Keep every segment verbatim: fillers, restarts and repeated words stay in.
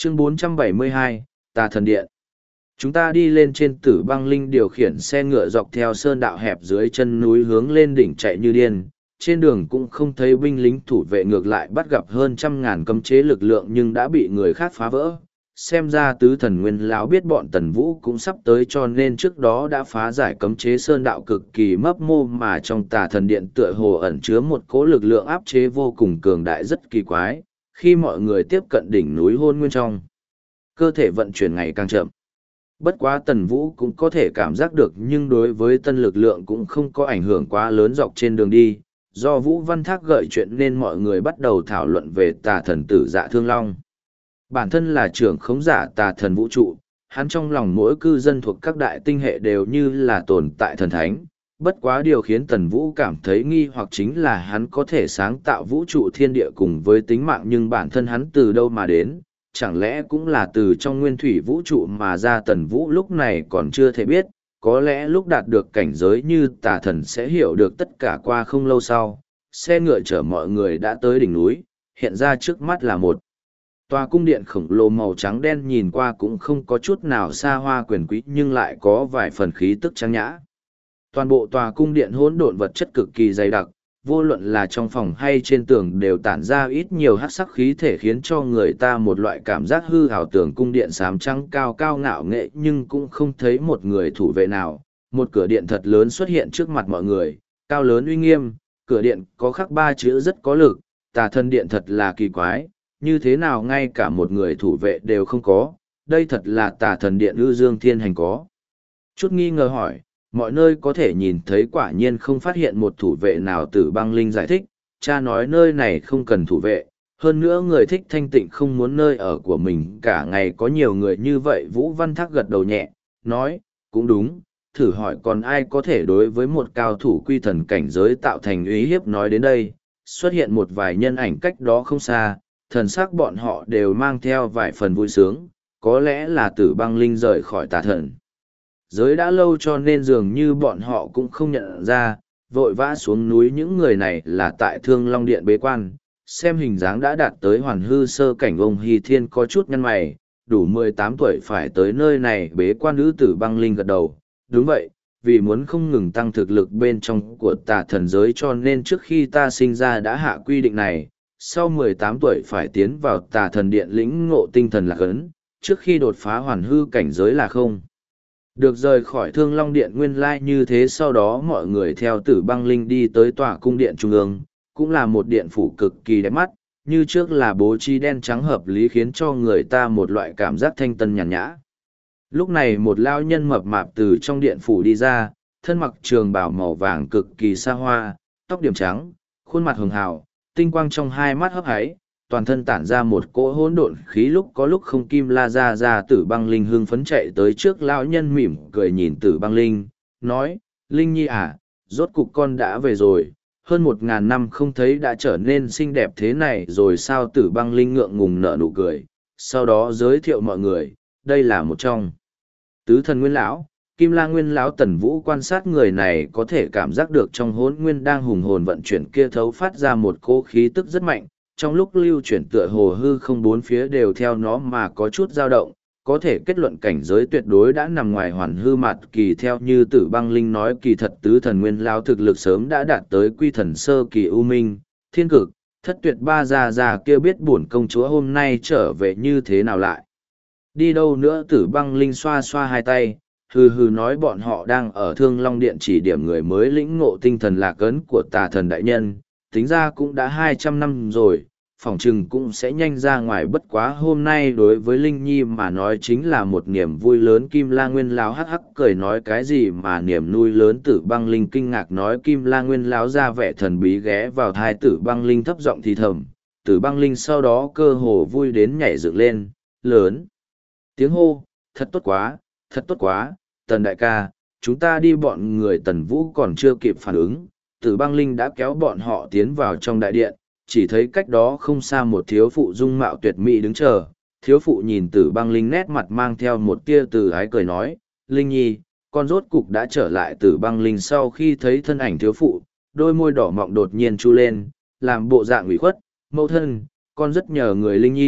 Chương bốn trăm bảy mươi hai, Tà Thần Điện. Chúng ta đi lên trên Tử Băng Linh điều khiển xe ngựa dọc theo sơn đạo hẹp dưới chân núi hướng lên đỉnh chạy như điên. Trên đường cũng không thấy binh lính thủ vệ, ngược lại bắt gặp hơn trăm ngàn cấm chế lực lượng nhưng đã bị người khác phá vỡ. Xem ra tứ thần nguyên lão biết bọn Tần Vũ cũng sắp tới, cho nên trước đó đã phá giải cấm chế sơn đạo cực kỳ mấp mô, mà trong Tà Thần Điện tựa hồ ẩn chứa một cỗ lực lượng áp chế vô cùng cường đại rất kỳ quái. Khi mọi người tiếp cận đỉnh núi hôn nguyên trong, cơ thể vận chuyển ngày càng chậm. Bất quá Tần Vũ cũng có thể cảm giác được, nhưng đối với tân lực lượng cũng không có ảnh hưởng quá lớn dọc trên đường đi. Do Vũ Văn Thác gợi chuyện nên mọi người bắt đầu thảo luận về tà thần tử Dạ Thương Long. Bản thân là trưởng khống giả tà thần vũ trụ, hắn trong lòng mỗi cư dân thuộc các đại tinh hệ đều như là tồn tại thần thánh. Bất quá điều khiến Tần Vũ cảm thấy nghi hoặc chính là hắn có thể sáng tạo vũ trụ thiên địa cùng với tính mạng, nhưng bản thân hắn từ đâu mà đến, chẳng lẽ cũng là từ trong nguyên thủy vũ trụ mà ra? Tần Vũ lúc này còn chưa thể biết, có lẽ lúc đạt được cảnh giới như tà thần sẽ hiểu được tất cả. Qua không lâu sau, xe ngựa chở mọi người đã tới đỉnh núi, hiện ra trước mắt là một tòa cung điện khổng lồ màu trắng đen, nhìn qua cũng không có chút nào xa hoa quyền quý nhưng lại có vài phần khí tức trang nhã. Toàn bộ tòa cung điện hỗn độn vật chất cực kỳ dày đặc, vô luận là trong phòng hay trên tường đều tản ra ít nhiều hắc sắc khí thể, khiến cho người ta một loại cảm giác hư hào. Tường cung điện xám trắng cao cao ngạo nghệ nhưng cũng không thấy một người thủ vệ nào. Một cửa điện thật lớn xuất hiện trước mặt mọi người, cao lớn uy nghiêm, cửa điện có khắc ba chữ rất có lực, Tà Thần Điện. Thật là kỳ quái, như thế nào ngay cả một người thủ vệ đều không có, đây thật là Tà Thần Điện ư? Dương Thiên Hành có chút nghi ngờ hỏi. Mọi nơi có thể nhìn thấy, quả nhiên không phát hiện một thủ vệ nào. Tử Băng Linh giải thích, cha nói nơi này không cần thủ vệ, hơn nữa người thích thanh tịnh không muốn nơi ở của mình cả ngày có nhiều người như vậy. Vũ Văn Thác gật đầu nhẹ, nói, cũng đúng, thử hỏi còn ai có thể đối với một cao thủ quy thần cảnh giới tạo thành uy hiếp? Nói đến đây, xuất hiện một vài nhân ảnh cách đó không xa, thần sắc bọn họ đều mang theo vài phần vui sướng, có lẽ là Tử Băng Linh rời khỏi tà thần giới đã lâu cho nên dường như bọn họ cũng không nhận ra. Vội vã xuống núi, những người này là tại Thương Long Điện bế quan, xem hình dáng đã đạt tới hoàn hư sơ cảnh. Ông Hy Thiên có chút nhăn mày, đủ mười tám tuổi phải tới nơi này bế quan. Nữ Tử Băng Linh gật đầu, đúng vậy, vì muốn không ngừng tăng thực lực bên trong của tà thần giới cho nên trước khi ta sinh ra đã hạ quy định này, sau mười tám tuổi phải tiến vào tà thần điện lĩnh ngộ tinh thần lạc ấn, trước khi đột phá hoàn hư cảnh giới là không được rời khỏi Thương Long Điện. Nguyên lai như thế. Sau đó mọi người theo Tử Băng Linh đi tới tòa cung điện trung ương, cũng là một điện phủ cực kỳ đẹp mắt, như trước là bố trí đen trắng hợp lý, khiến cho người ta một loại cảm giác thanh tân nhàn nhã. Lúc này một lao nhân mập mạp từ trong điện phủ đi ra, thân mặc trường bào màu vàng cực kỳ xa hoa, tóc điểm trắng, khuôn mặt hường hào, tinh quang trong hai mắt hấp háy, toàn thân tản ra một cỗ hỗn độn khí, lúc có lúc không. Kim La ra ra. Tử Băng Linh hưng phấn chạy tới trước lão nhân, mỉm cười nhìn Tử Băng Linh, nói, Linh Nhi à, rốt cục con đã về rồi, hơn một ngàn năm không thấy đã trở nên xinh đẹp thế này rồi sao? Tử Băng Linh ngượng ngùng nở nụ cười, sau đó giới thiệu mọi người, đây là một trong tứ thần nguyên lão, Kim La Nguyên lão. Tần Vũ quan sát người này có thể cảm giác được trong hỗn nguyên đang hùng hồn vận chuyển kia thấu phát ra một cỗ khí tức rất mạnh, trong lúc lưu chuyển tựa hồ hư không bốn phía đều theo nó mà có chút dao động, có thể kết luận cảnh giới tuyệt đối đã nằm ngoài hoàn hư mạt kỳ. Theo như Tử Băng Linh nói, kỳ thật tứ thần nguyên lao thực lực sớm đã đạt tới quy thần sơ kỳ. U Minh, Thiên Cực, Thất Tuyệt ba già già kia biết bổn công chúa hôm nay trở về như thế nào lại đi đâu nữa? Tử Băng Linh xoa xoa hai tay, hừ hừ nói, bọn họ đang ở Thương Long Điện chỉ điểm người mới lĩnh ngộ tinh thần lạc ấn của tà thần đại nhân, tính ra cũng đã hai trăm năm rồi, phỏng chừng cũng sẽ nhanh ra ngoài. Bất quá hôm nay đối với Linh Nhi mà nói chính là một niềm vui lớn. Kim La Nguyên lão hắc hắc cười nói, cái gì mà niềm vui lớn? Tử Băng Linh kinh ngạc nói. Kim La Nguyên lão ra vẻ thần bí ghé vào thai Tử Băng Linh thấp giọng thì thầm. Tử Băng Linh sau đó cơ hồ vui đến nhảy dựng lên, lớn tiếng hô, thật tốt quá, thật tốt quá, Tần đại ca, chúng ta đi. Bọn người Tần Vũ còn chưa kịp phản ứng, Tử Băng Linh đã kéo bọn họ tiến vào trong đại điện, chỉ thấy cách đó không xa một thiếu phụ dung mạo tuyệt mỹ đứng chờ. Thiếu phụ nhìn Tử Băng Linh, nét mặt mang theo một tia từ ái cười nói, Linh Nhi, con rốt cục đã trở lại. Tử Băng Linh sau khi thấy thân ảnh thiếu phụ, đôi môi đỏ mọng đột nhiên chu lên, làm bộ dạng ủy khuất, mẫu thân, con rất nhờ người Linh Nhi,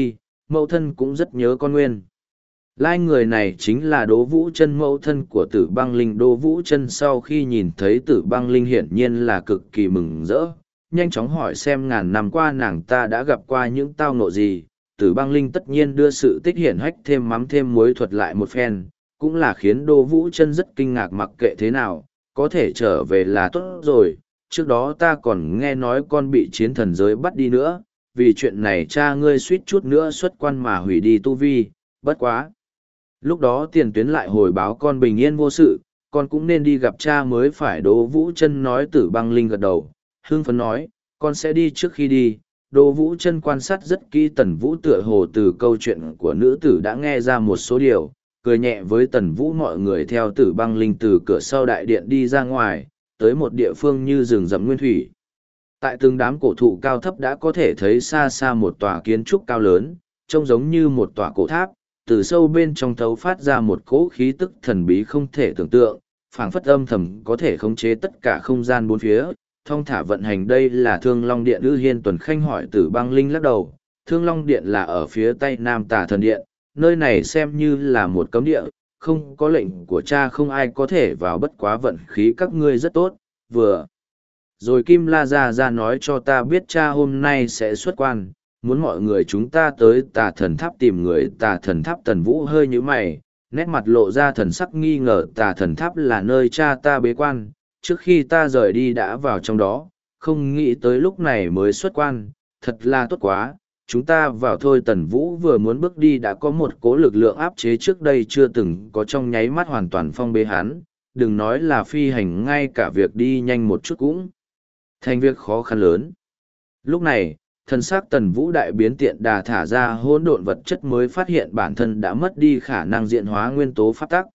mẫu thân cũng rất nhớ con nguyên. Lai người này chính là Đỗ Vũ Chân, mẫu thân của Tử Băng Linh. Đỗ Vũ Chân sau khi nhìn thấy Tử Băng Linh hiển nhiên là cực kỳ mừng rỡ, nhanh chóng hỏi xem ngàn năm qua nàng ta đã gặp qua những tao ngộ gì. Tử Băng Linh tất nhiên đưa sự tích hiển hách thêm mắm thêm muối thuật lại một phen, cũng là khiến Đỗ Vũ Chân rất kinh ngạc. Mặc kệ thế nào, có thể trở về là tốt rồi, trước đó ta còn nghe nói con bị chiến thần giới bắt đi nữa, vì chuyện này cha ngươi suýt chút nữa xuất quan mà hủy đi tu vi, bất quá. Lúc đó tiền tuyến lại hồi báo con bình yên vô sự, con cũng nên đi gặp cha mới phải. Đỗ Vũ Chân nói. Tử Băng Linh gật đầu, hưng phấn nói, con sẽ đi trước khi đi. Đỗ Vũ Chân quan sát rất kỹ Tần Vũ, tựa hồ từ câu chuyện của nữ tử đã nghe ra một số điều, cười nhẹ với Tần Vũ. Mọi người theo Tử Băng Linh từ cửa sau đại điện đi ra ngoài, tới một địa phương như rừng rậm nguyên thủy. Tại từng đám cổ thụ cao thấp đã có thể thấy xa xa một tòa kiến trúc cao lớn, trông giống như một tòa cổ tháp, từ sâu bên trong thấu phát ra một cỗ khí tức thần bí không thể tưởng tượng, phảng phất âm thầm có thể khống chế tất cả không gian bốn phía, thong thả vận hành. Đây là Thương Long Điện. Lữ Hiên Tuần Khanh hỏi. Tử Băng Linh lắc đầu, Thương Long Điện là ở phía tây nam Tà Thần Điện, nơi này xem như là một cấm địa, không có lệnh của cha không ai có thể vào, bất quá vận khí các ngươi rất tốt. Vừa rồi Kim La Gia Gia nói cho ta biết cha hôm nay sẽ xuất quan, muốn mọi người chúng ta tới Tà Thần Tháp tìm người. Tà Thần Tháp. Tần Vũ hơi nhíu mày, nét mặt lộ ra thần sắc nghi ngờ. Tà Thần Tháp là nơi cha ta bế quan, trước khi ta rời đi đã vào trong đó, không nghĩ tới lúc này mới xuất quan, thật là tốt quá, chúng ta vào thôi. Tần Vũ vừa muốn bước đi đã có một cỗ lực lượng áp chế trước đây chưa từng có, trong nháy mắt hoàn toàn phong bế hắn, đừng nói là phi hành, ngay cả việc đi nhanh một chút cũng thành việc khó khăn lớn. Lúc này, thân xác Tần Vũ đại biến, tiện đà thả ra hỗn độn vật chất mới phát hiện bản thân đã mất đi khả năng diện hóa nguyên tố pháp tắc.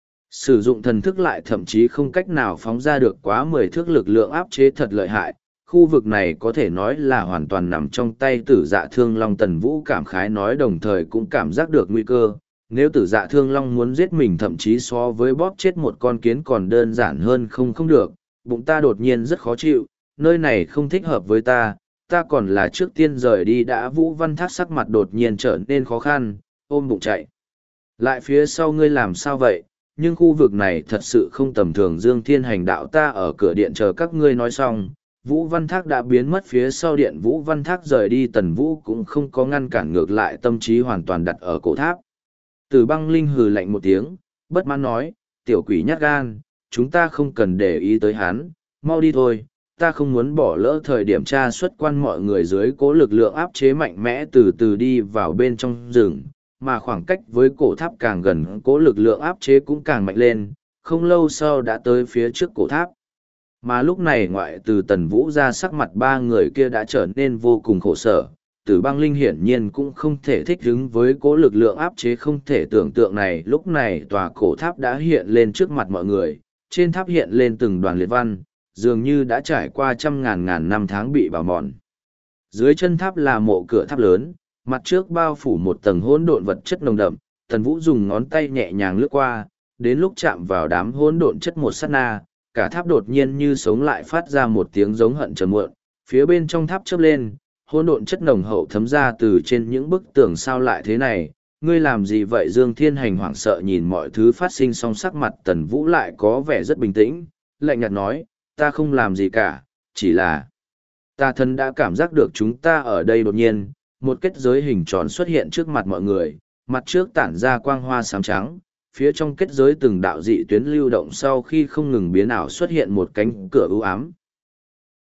Sử dụng thần thức lại thậm chí không cách nào phóng ra được quá mười thước, lực lượng áp chế thật lợi hại. Khu vực này có thể nói là hoàn toàn nằm trong tay Tử Dạ Thương Long. Tần Vũ cảm khái nói, đồng thời cũng cảm giác được nguy cơ. Nếu Tử Dạ Thương Long muốn giết mình, thậm chí so với bóp chết một con kiến còn đơn giản hơn. Không không được, bụng ta đột nhiên rất khó chịu, nơi này không thích hợp với ta, ta còn là trước tiên rời đi đã. Vũ Văn Thác sắc mặt đột nhiên trở nên khó khăn, ôm bụng chạy lại phía sau. Ngươi làm sao vậy? Nhưng khu vực này thật sự không tầm thường. Dương Thiên Hành đạo, ta ở cửa điện chờ các ngươi. Nói xong, Vũ Văn Thác đã biến mất phía sau điện. Vũ Văn Thác rời đi, Tần Vũ cũng không có ngăn cản, ngược lại tâm trí hoàn toàn đặt ở cổ tháp. Tử Băng Linh hừ lạnh một tiếng, bất mãn nói, tiểu quỷ nhát gan, chúng ta không cần để ý tới hắn, mau đi thôi, ta không muốn bỏ lỡ thời điểm tra xuất quan. Mọi người dưới cố lực lượng áp chế mạnh mẽ từ từ đi vào bên trong rừng, mà khoảng cách với cổ tháp càng gần, cố lực lượng áp chế cũng càng mạnh lên, không lâu sau đã tới phía trước cổ tháp. Mà lúc này ngoại từ Tần Vũ ra, sắc mặt ba người kia đã trở nên vô cùng khổ sở. Tử Băng Linh hiển nhiên cũng không thể thích ứng với cố lực lượng áp chế không thể tưởng tượng này. Lúc này tòa cổ tháp đã hiện lên trước mặt mọi người, trên tháp hiện lên từng đoàn liệt văn, dường như đã trải qua trăm ngàn ngàn năm tháng bị bào mòn. Dưới chân tháp là mộ cửa tháp lớn, mặt trước bao phủ một tầng hỗn độn vật chất nồng đậm. Tần Vũ dùng ngón tay nhẹ nhàng lướt qua, đến lúc chạm vào đám hỗn độn chất một sát na, cả tháp đột nhiên như sống lại, phát ra một tiếng giống hận trầm muộn. Phía bên trong tháp chớp lên, hỗn độn chất nồng hậu thấm ra từ trên những bức tường. Sao lại thế này? Ngươi làm gì vậy? Dương Thiên Hành hoảng sợ nhìn mọi thứ phát sinh, song sắc mặt Tần Vũ lại có vẻ rất bình tĩnh, lạnh nhạt nói, ta không làm gì cả, chỉ là ta thân đã cảm giác được chúng ta ở đây. Đột nhiên, một kết giới hình tròn xuất hiện trước mặt mọi người, mặt trước tản ra quang hoa xám trắng, phía trong kết giới từng đạo dị tuyến lưu động, sau khi không ngừng biến ảo xuất hiện một cánh cửa u ám,